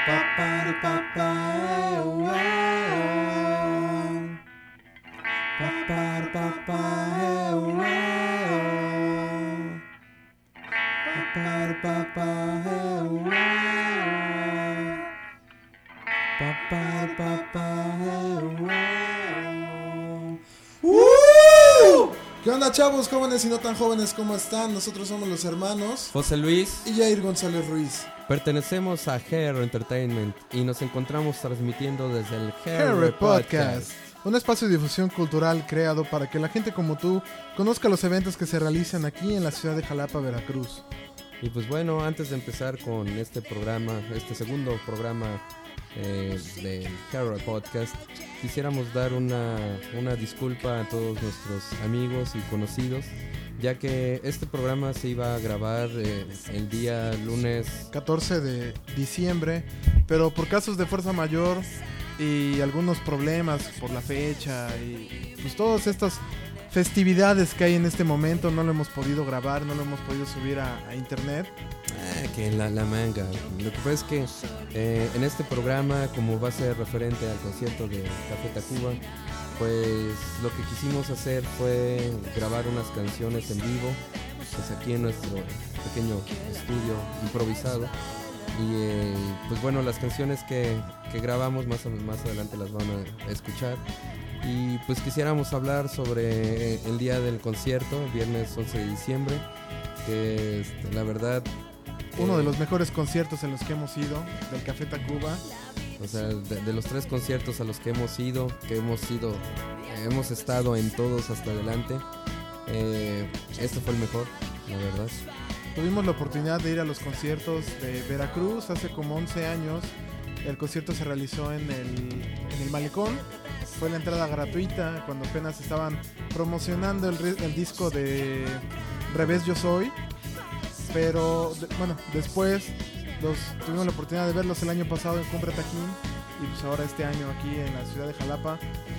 ¿Qué onda, chavos, jóvenes y no tan jóvenes? ¿Cómo están? Nosotros somos los hermanos José Luis y Jair González Ruiz. Pertenecemos a Hair Entertainment y nos encontramos transmitiendo desde el Hair Podcast, un espacio de difusión cultural creado para que la gente como tú conozca los eventos que se realizan aquí en la ciudad de Jalapa, Veracruz. Y pues bueno, antes de empezar con este programa, este segundo programa del Hair Podcast, quisiéramos dar una disculpa a todos nuestros amigos y conocidos, ya que este programa se iba a grabar el día lunes 14 de diciembre, pero por casos de fuerza mayor y algunos problemas por la fecha y pues todas estas festividades que hay en este momento, no lo hemos podido grabar, no lo hemos podido subir a internet. Que la manga. Lo que pasa es que en este programa, como va a ser referente al concierto de Café Tacuba, pues lo que quisimos hacer fue grabar unas canciones en vivo, pues aquí en nuestro pequeño estudio improvisado. Y pues bueno, las canciones que grabamos más adelante las van a escuchar. Y pues quisiéramos hablar sobre el día del concierto, el viernes 11 de diciembre, que la verdad... uno de los mejores conciertos en los que hemos ido, del Café Tacuba. O sea, de los 3 conciertos a los que hemos ido, hemos estado en todos hasta adelante, este fue el mejor, la verdad. Tuvimos la oportunidad de ir a los conciertos de Veracruz hace como 11 años. El concierto se realizó en el Malecón. Fue la entrada gratuita cuando apenas estaban promocionando el disco de Revés Yo Soy. Pero bueno, después tuvimos la oportunidad de verlos el año pasado en Cumbre Tajín y pues ahora este año aquí en la ciudad de Jalapa.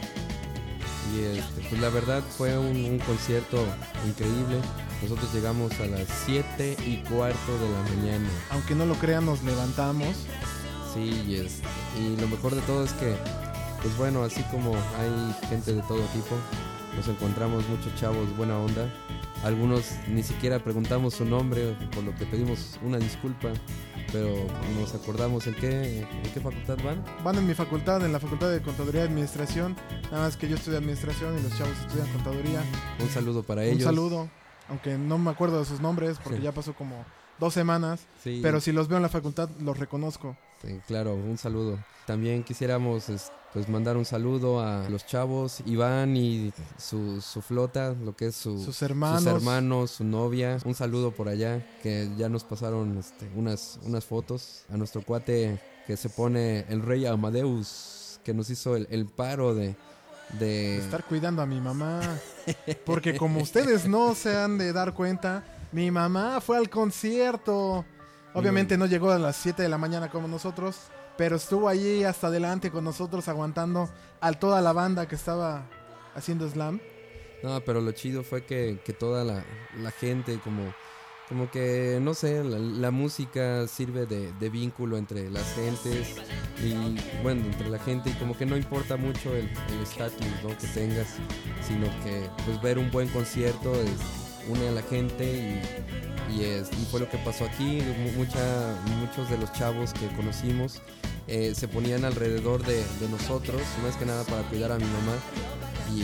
Y pues la verdad fue un concierto increíble. Nosotros llegamos a las 7:15 de la mañana. Aunque no lo crean, nos levantamos. Sí, y lo mejor de todo es que, pues bueno, así como hay gente de todo tipo, nos encontramos muchos chavos buena onda. Algunos ni siquiera preguntamos su nombre, por lo que pedimos una disculpa, pero nos acordamos en qué facultad van. Van en mi facultad, en la Facultad de Contaduría y Administración. Nada más que yo estudio Administración y los chavos estudian Contaduría. Un saludo para ellos. Un saludo, aunque no me acuerdo de sus nombres porque ya pasó como 2 semanas, sí. Pero si los veo en la facultad los reconozco. Sí, claro, un saludo. También quisiéramos pues mandar un saludo a los chavos, Iván y su flota, lo que es sus hermanos, su novia. Un saludo por allá, que ya nos pasaron unas fotos. A nuestro cuate que se pone el Rey Amadeus, que nos hizo el paro de estar cuidando a mi mamá. Porque como ustedes no se han de dar cuenta, mi mamá fue al concierto. Obviamente no llegó a las 7 de la mañana como nosotros, pero estuvo allí hasta adelante con nosotros aguantando a toda la banda que estaba haciendo slam. No, pero lo chido fue que toda la gente, como que, no sé, la música sirve de vínculo entre las gentes y, bueno, entre la gente, y como que no importa mucho el estatus, ¿no?, que tengas, sino que pues ver un buen concierto une a la gente y fue lo que pasó aquí. Muchos de los chavos que conocimos se ponían alrededor de nosotros, más que nada para cuidar a mi mamá, y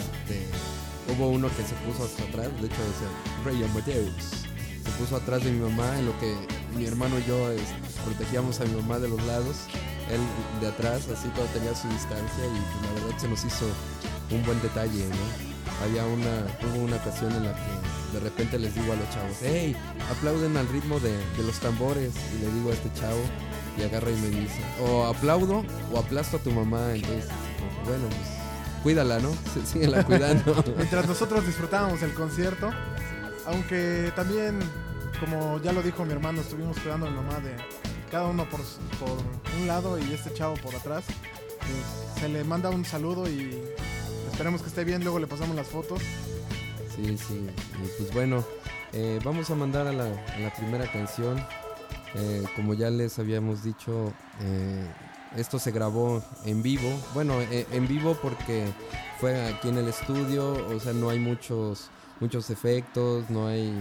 hubo uno que se puso hasta atrás, de hecho decía Rey Amadeus, se puso atrás de mi mamá, en lo que mi hermano y yo protegíamos a mi mamá de los lados, él de atrás, así todo tenía su distancia, y pues, la verdad se nos hizo un buen detalle, ¿no? Hubo una ocasión en la que de repente les digo a los chavos, hey, aplauden al ritmo de los tambores, y le digo a este chavo, y agarra y me dice, o aplaudo o aplasto a tu mamá. Entonces, bueno, pues cuídala, ¿no? Síguela cuidando. Mientras nosotros disfrutábamos el concierto, aunque también, como ya lo dijo mi hermano, estuvimos cuidando a mi mamá de cada uno por un lado y este chavo por atrás. Pues, se le manda un saludo y esperemos que esté bien, luego le pasamos las fotos. Sí, y pues bueno, vamos a mandar a la primera canción, Como ya les habíamos dicho, esto se grabó en vivo. Bueno, en vivo porque fue aquí en el estudio, o sea, no hay muchos efectos, no hay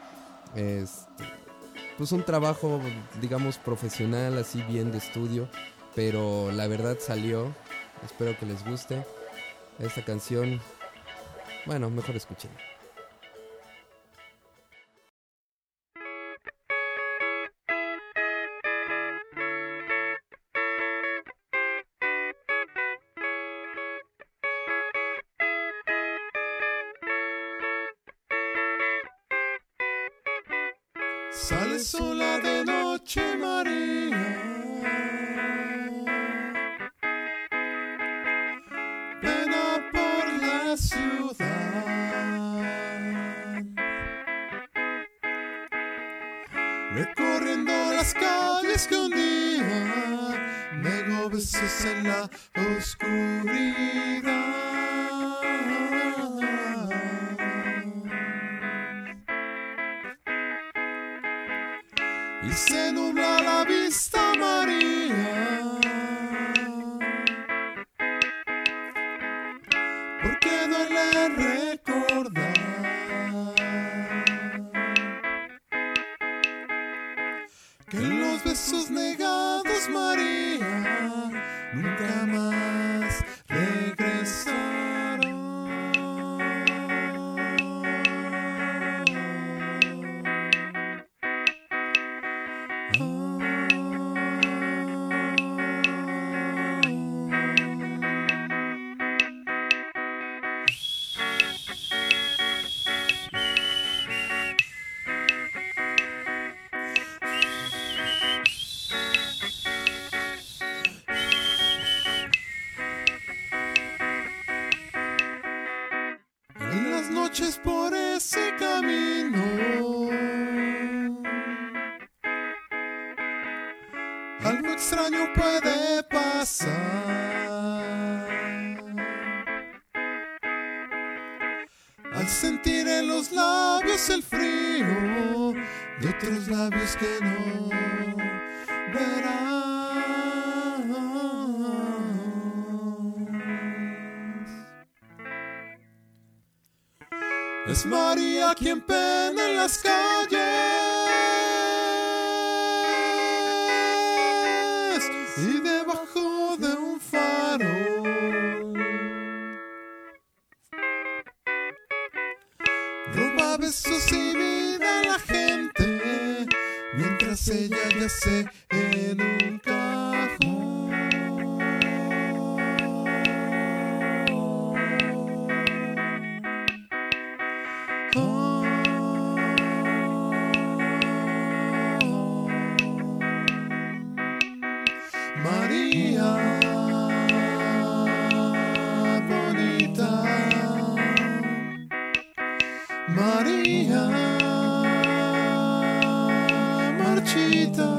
pues un trabajo, digamos, profesional, así bien de estudio, pero la verdad salió. Espero que les guste esta canción. Bueno, mejor escuchen. Sale sola de noche María, pena por la ciudad, recorriendo las calles que un día negó besos en la oscuridad. Y se nubla la vista María, porque duele recordar que los besos negados María nunca más regresaron. En las noches por ese camino, algo extraño puede pasar. Al sentir en los labios el frío de otros labios que no verás. Es María quien pena en las calles y debajo de un farol roba besos y vida a la gente mientras ella yace en un cajón. María bonita, María marchita.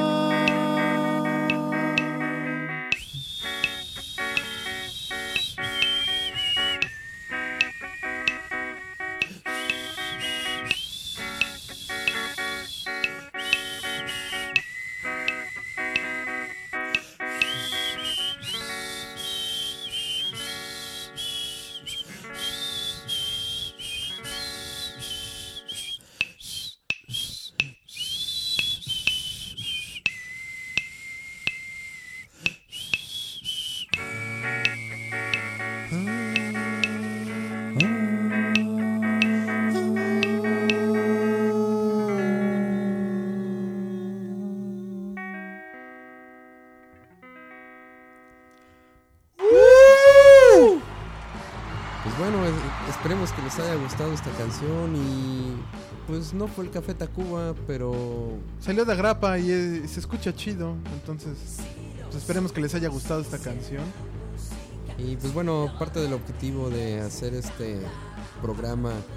Esperemos que les haya gustado esta canción y pues no fue el Café Tacuba, pero salió de Agrapa y se escucha chido, entonces pues esperemos que les haya gustado esta canción. Y pues bueno, parte del objetivo de hacer este programa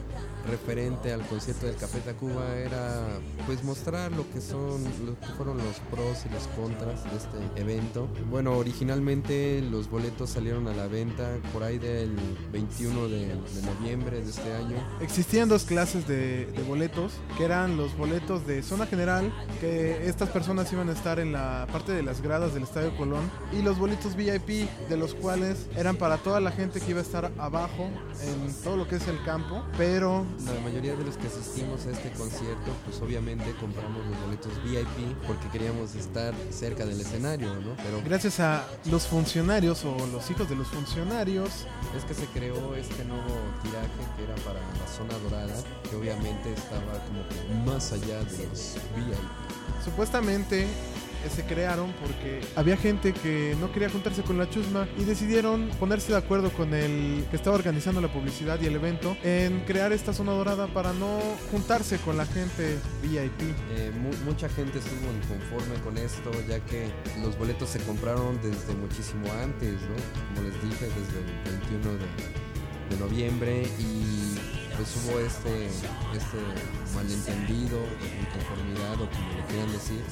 referente al concierto del Café Tacuba era pues mostrar lo que fueron los pros y los contras de este evento. Bueno, originalmente los boletos salieron a la venta por ahí del 21 de noviembre de este año. Existían dos clases de boletos, que eran los boletos de zona general, que estas personas iban a estar en la parte de las gradas del Estadio Colón, y los boletos VIP, de los cuales eran para toda la gente que iba a estar abajo en todo lo que es el campo, pero la mayoría de los que asistimos a este concierto pues obviamente compramos los boletos VIP porque queríamos estar cerca del escenario, ¿no? Pero gracias a los funcionarios o los hijos de los funcionarios es que se creó este nuevo tiraje que era para la zona dorada, que obviamente estaba como que más allá de los VIP. Supuestamente se crearon porque había gente que no quería juntarse con la chusma y decidieron ponerse de acuerdo con el que estaba organizando la publicidad y el evento en crear esta zona dorada para no juntarse con la gente VIP. Mucha gente estuvo inconforme con esto, ya que los boletos se compraron desde muchísimo antes, ¿no? Como les dije, desde el 21 de noviembre, y pues hubo este malentendido, inconformidad o como lo quieran decir.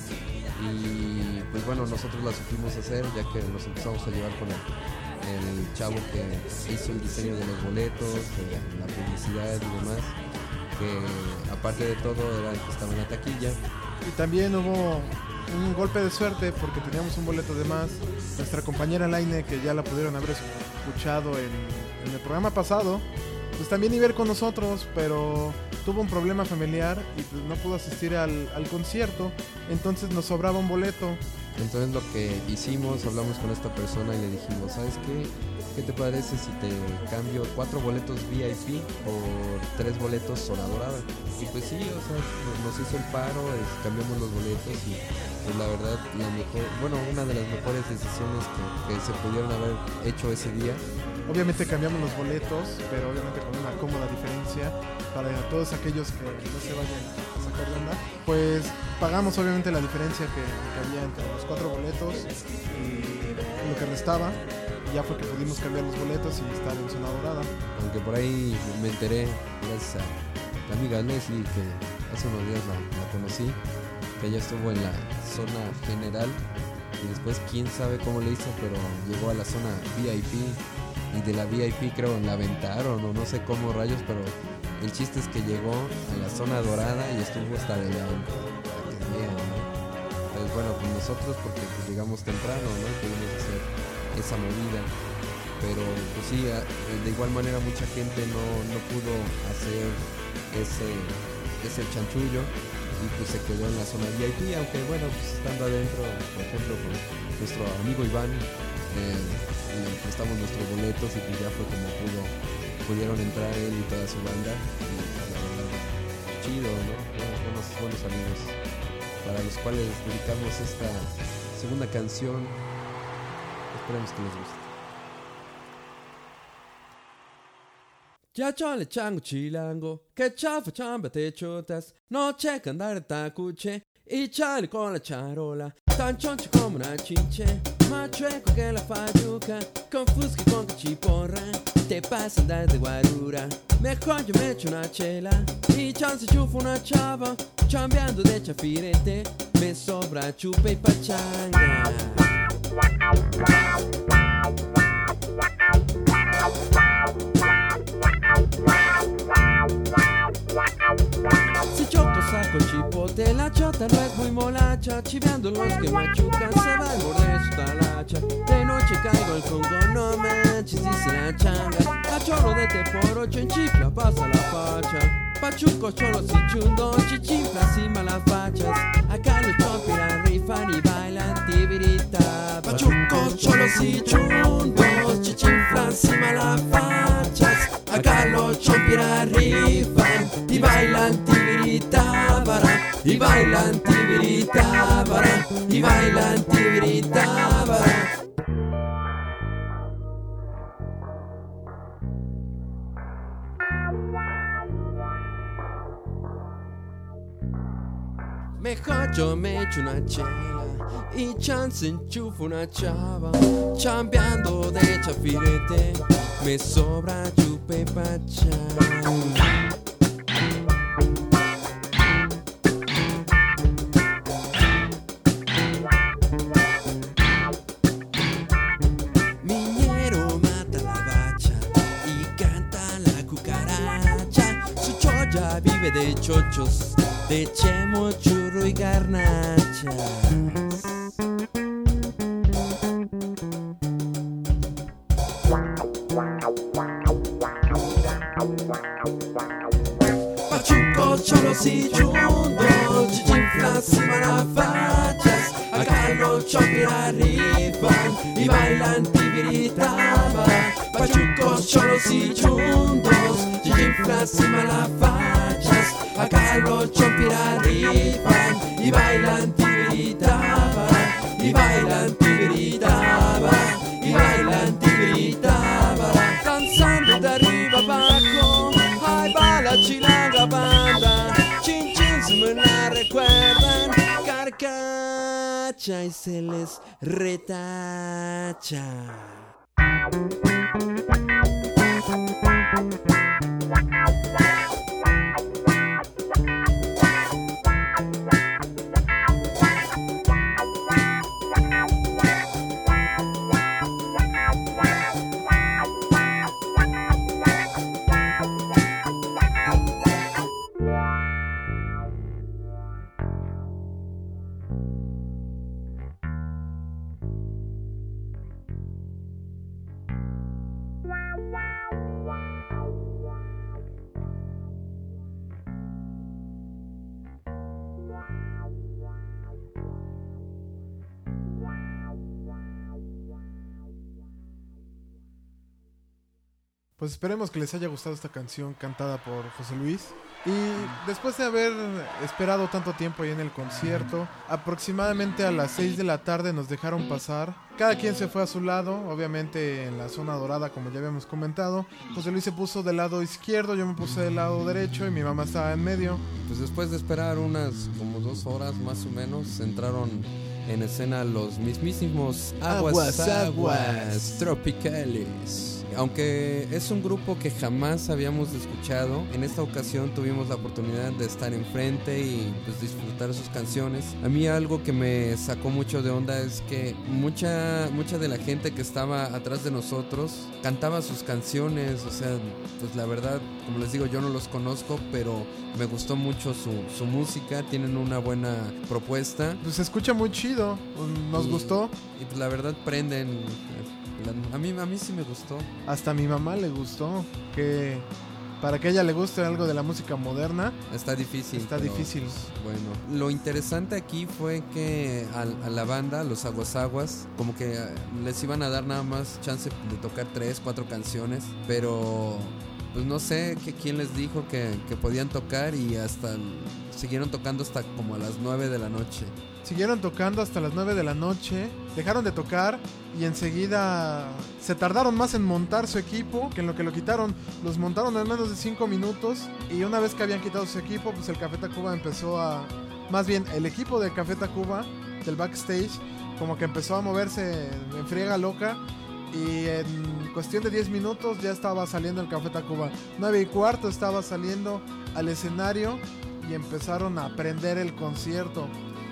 Y pues bueno, nosotros la supimos hacer, ya que nos empezamos a llevar con el chavo que hizo el diseño de los boletos, de la publicidad y demás, que aparte de todo era el que estaba en la taquilla. Y también hubo un golpe de suerte porque teníamos un boleto de más. Nuestra compañera Laine, que ya la pudieron haber escuchado en el programa pasado, pues también iba a ir con nosotros, pero tuvo un problema familiar y pues no pudo asistir al concierto, entonces nos sobraba un boleto. Entonces lo que hicimos, hablamos con esta persona y le dijimos, ¿sabes qué? ¿Qué te parece si te cambio 4 boletos VIP por 3 boletos zona dorada? Y pues sí, o sea, nos hizo el paro, cambiamos los boletos y pues la verdad, una de las mejores decisiones que se pudieron haber hecho ese día. Obviamente cambiamos los boletos, pero obviamente con una cómoda diferencia para todos aquellos que no se vayan a sacar de onda. Pues pagamos obviamente la diferencia que había entre los 4 boletos y lo que restaba. Y ya fue que pudimos cambiar los boletos y estar en zona dorada. Aunque por ahí me enteré, gracias a la amiga Leslie, que hace unos días la conocí, que ella estuvo en la zona general y después quién sabe cómo le hizo, pero llegó a la zona VIP. Y de la VIP creo la aventaron o no sé cómo rayos, pero el chiste es que llegó a la zona dorada y estuvo hasta de adentro, para que vean, ¿no? Entonces bueno, pues nosotros porque pues llegamos temprano, ¿no? Pudimos hacer esa movida, pero pues sí, de igual manera mucha gente no pudo hacer ese chanchullo y pues se quedó en la zona VIP, aunque bueno, pues estando adentro, por ejemplo, con nuestro amigo Iván, le prestamos nuestros boletos y pues ya fue como pudieron entrar él y toda su banda, y la verdad chido, ¿no? Buenos amigos para los cuales dedicamos esta segunda canción. Esperemos que les guste. Ya chale chango chilango, que chafa chamba te chotas, no checa andare tacuche, y chale con la charola, tan choncho como una chinche, más chueco que la fayuca, con fusca y con cachiporra, te pasa andar de guarura, mejor yo me echo una chela, y chance chufo una chava, chambeando de chafirete, me sobra chupa y pachanga. Si choco saco el chipote, la chota no es muy molacha, chiveando los que machucan, se va el borde de su talacha. De noche caigo al congo, no manches, dice la changa. A chorro de te por 8 en chifla pasa la facha. Pachucos, cholos y chundos, chichinflas y malas fachas. Acá los chompiras rifan y bailan tibirita. Pachucos, cholos y chundos, chichinflas y malas fachas. Acá los chompiras rifan y bailan tibirita para. Y bailan tibirita para. Y bailan tibirita para. Mejor yo me echo una chela y chance enchufo una chava, chambeando de chafirete, me sobra chupe pachán. borrachos de chemo, churro y garnachas. Pachucos, cholos y chundos, chichinflas y marafachas. Acá los chopper arriban y bailan tibiritaba. Pachucos, cholos y chundos, chichinflas y marafachas. Acá los chopper arriban y bailan tibiritaba. Y bailan tibiritaba. Y bailan tibiritaba. Danzando de arriba abajo. Ahí va la chilanga banda. Chin chin se me la recuerdan. Carcacha y se les retacha. Pues esperemos que les haya gustado esta canción cantada por José Luis. Y después de haber esperado tanto tiempo ahí en el concierto, aproximadamente a las 6 de la tarde nos dejaron pasar. Cada quien se fue a su lado, obviamente en la zona dorada, como ya habíamos comentado. José Luis se puso del lado izquierdo, yo me puse del lado derecho y mi mamá estaba en medio. Pues después de esperar unas como 2 horas más o menos, entraron en escena los mismísimos Aguas Tropicales. Aunque es un grupo que jamás habíamos escuchado, en esta ocasión tuvimos la oportunidad de estar enfrente y pues disfrutar sus canciones. A mí algo que me sacó mucho de onda es que mucha de la gente que estaba atrás de nosotros cantaba sus canciones. O sea, pues la verdad, como les digo, yo no los conozco, pero me gustó mucho su música. Tienen una buena propuesta. Pues se escucha muy chido, nos gustó. Y pues la verdad prenden. A mí sí me gustó. Hasta a mi mamá le gustó. Que para que a ella le guste algo de la música moderna está difícil. Difícil. Bueno, lo interesante aquí fue que a la banda, los Aguas, como que les iban a dar nada más chance de tocar 3-4 canciones, pero pues no sé quién les dijo que podían tocar, y hasta siguieron tocando hasta como a las 9 de la noche. Siguieron tocando hasta las 9 de la noche, dejaron de tocar y enseguida se tardaron más en montar su equipo que en lo que lo quitaron. Los montaron en menos de 5 minutos y una vez que habían quitado su equipo, pues el Café Tacuba empezó a... Más bien, el equipo del Café Tacuba, del backstage, como que empezó a moverse en friega loca y en cuestión de 10 minutos ya estaba saliendo el Café Tacuba. 9:15 estaba saliendo al escenario y empezaron a prender el concierto.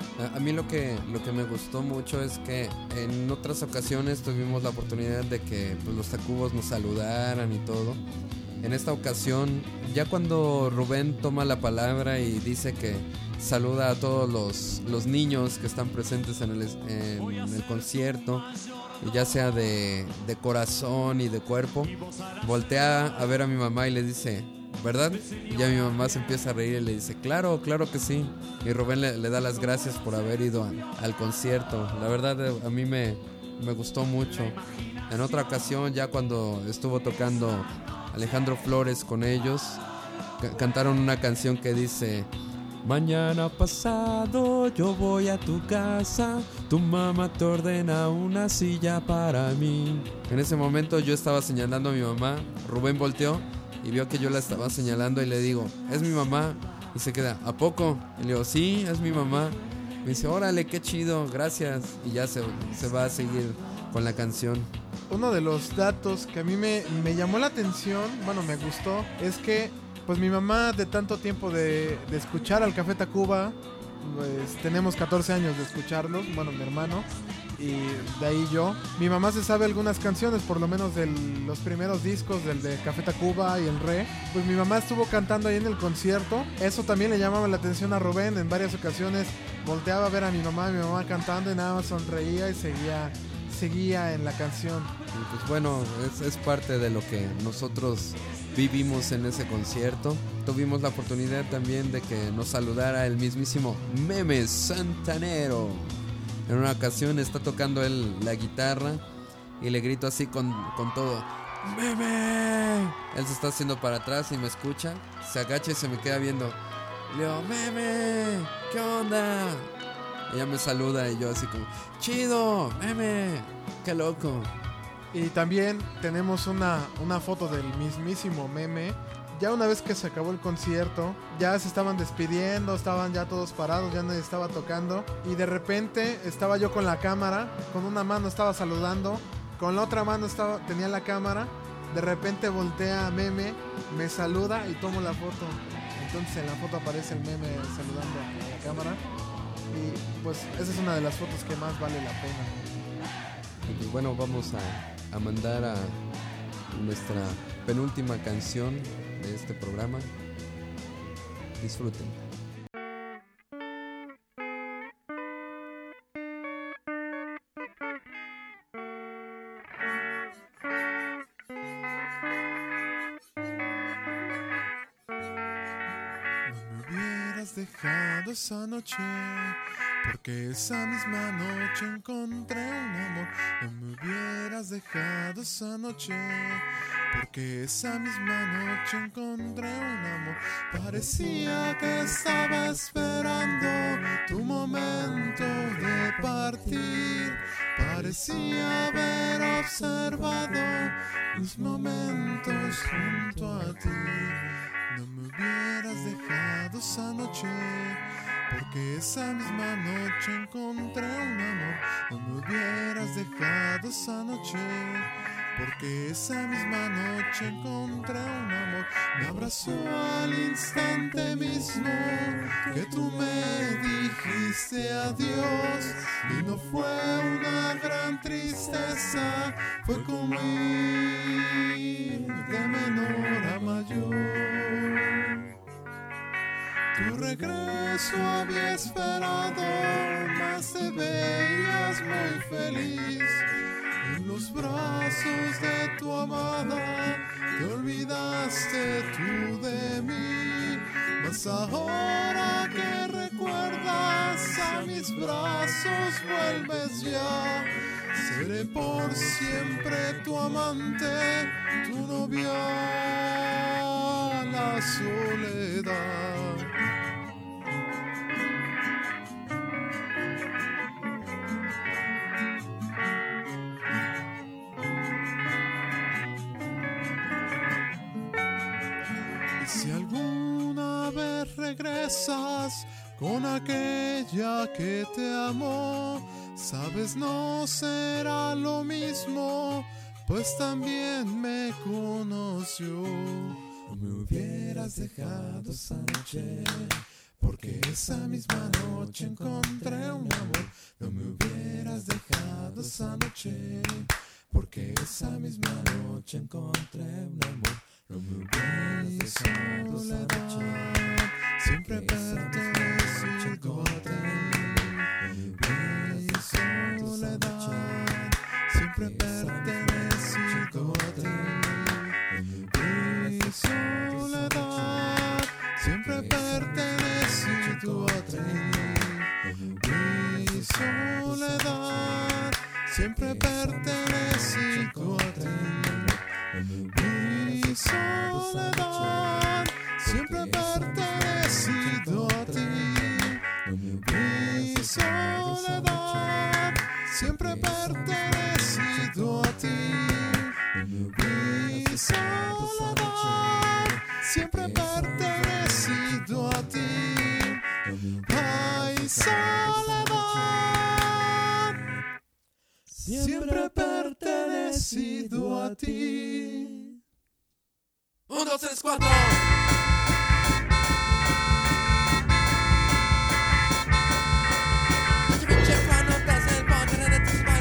A mí lo que me gustó mucho es que en otras ocasiones tuvimos la oportunidad de que pues, los Tacubos nos saludaran y todo. En esta ocasión, ya cuando Rubén toma la palabra y dice que saluda a todos los niños que están presentes en el concierto, ya sea de corazón y de cuerpo, voltea a ver a mi mamá y le dice: ¿verdad? Y ya mi mamá se empieza a reír y le dice: claro que sí. Y Rubén le da las gracias por haber ido al concierto. La verdad, a mí me gustó mucho. En otra ocasión, ya cuando estuvo tocando Alejandro Flores con ellos, cantaron una canción que dice: mañana pasado yo voy a tu casa, tu mamá te ordena una silla para mí. En ese momento yo estaba señalando a mi mamá. Rubén volteó y vio que yo la estaba señalando y le digo: ¿es mi mamá? Y se queda: ¿a poco? Y le digo: sí, es mi mamá. Me dice: órale, qué chido, gracias. Y ya se va a seguir con la canción. Uno de los datos que a mí me llamó la atención, bueno, me gustó, es que pues mi mamá, de tanto tiempo de escuchar al Café Tacuba, pues tenemos 14 años de escucharlos, bueno, mi hermano, y de ahí yo. Mi mamá se sabe algunas canciones, por lo menos de los primeros discos, del de Café Tacuba y el Re. Pues mi mamá estuvo cantando ahí en el concierto. Eso también le llamaba la atención a Rubén. En varias ocasiones volteaba a ver a mi mamá cantando y nada más sonreía y seguía en la canción. Y pues bueno, es parte de lo que nosotros vivimos en ese concierto. Tuvimos la oportunidad también de que nos saludara el mismísimo Meme Santanero. En una ocasión está tocando él la guitarra y le grito así con todo: ¡Meme! Él se está haciendo para atrás y me escucha, se agacha y se me queda viendo. Le digo: ¡Meme! ¿Qué onda? Ella me saluda y yo así como: ¡Chido! ¡Meme! ¡Qué loco! Y también tenemos una foto del mismísimo Meme. Ya una vez que se acabó el concierto, ya se estaban despidiendo, estaban ya todos parados, ya nadie estaba tocando. Y de repente estaba yo con la cámara, con una mano estaba saludando, con la otra mano tenía la cámara. De repente voltea Meme, me saluda y tomo la foto. Entonces en la foto aparece el Meme saludando a la cámara. Y pues esa es una de las fotos que más vale la pena. Y pues bueno, vamos a mandar a nuestra penúltima canción de este programa. Disfruten. No me hubieras dejado esa noche, porque esa misma noche encontré un amor. No me hubieras dejado esa noche, porque esa misma noche encontré un amor. Parecía que estaba esperando tu momento de partir. Parecía haber observado mis momentos junto a ti. No me hubieras dejado esa noche, porque esa misma noche encontré un amor. No me hubieras dejado esa noche, porque esa misma noche encontré un amor. Me abrazó al instante mismo que tú me dijiste adiós. Y no fue una gran tristeza, fue como ir de menor a mayor. Tu regreso había esperado, mas te veías muy feliz. En los brazos de tu amada te olvidaste tú de mí. Mas ahora que recuerdas a mis brazos vuelves ya. Seré por siempre tu amante, tu novia, la soledad. Si alguna vez regresas con aquella que te amó, sabes no será lo mismo, pues también me conoció. No me hubieras dejado esa noche, porque esa misma noche encontré un amor. No me hubieras dejado esa noche, porque esa misma noche encontré un amor. No me hubieras dejado esa noche, siempre pertenecido a ti. Mi soledad, siempre pertenecido a ti. Mi soledad, siempre pertenecido a ti. Mi soledad, siempre pertenecido a ti. Mi soledad, siempre pertenecido a ti. Mi soledad, siempre pertenecido a ti. Mi soledad, siempre pertenecido a ti. Ay, soledad, siempre pertenecido a ti. 1, 2, 3, 4. Pinche panotas, el padre de tus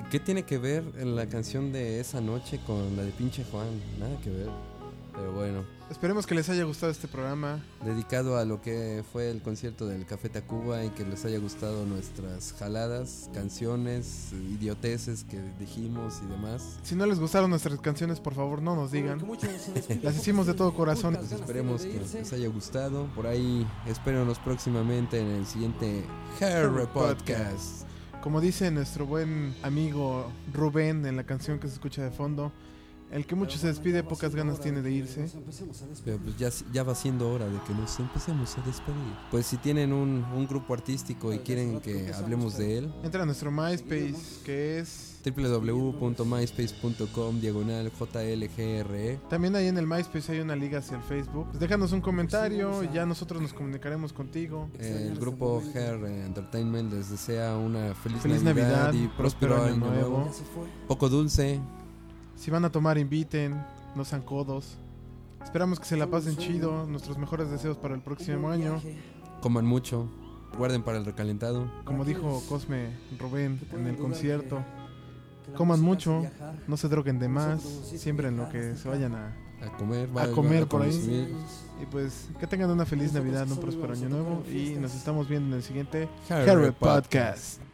¿Qué tiene que ver en la canción de esa noche con la de Pinche Juan? Nada que ver. Pero bueno. Esperemos que les haya gustado este programa. Dedicado a lo que fue el concierto del Café Tacuba y que les haya gustado nuestras jaladas, canciones, idioteces que dijimos y demás. Si no les gustaron nuestras canciones, por favor no nos digan. Las hicimos de todo corazón. Pues esperemos que les haya gustado. Por ahí espérenos próximamente en el siguiente Harry Podcast. Como dice nuestro buen amigo Rubén en la canción que se escucha de fondo, el que mucho se despide, pocas ganas tiene de irse. Pero pues ya va siendo hora de que nos empecemos a despedir. Pues si tienen un grupo artístico y quieren que hablemos de él, entra a nuestro MySpace, que es www.myspace.com/JLGRE. También ahí en el MySpace hay una liga hacia el Facebook. Pues déjanos un comentario y ya nosotros nos comunicaremos contigo. El grupo Hair Entertainment les desea una feliz Navidad y próspero año nuevo. Poco dulce. Si van a tomar, inviten, no sean codos. Esperamos que se la pasen chido. Nuestros mejores deseos para el próximo año. Coman mucho. Guarden para el recalentado. Como dijo Cosme Rubén en el concierto, coman mucho, no se droguen de más, siempre en lo que se vayan a comer por ahí. Y pues que tengan una feliz Navidad, un próspero año nuevo y nos estamos viendo en el siguiente Harry Podcast.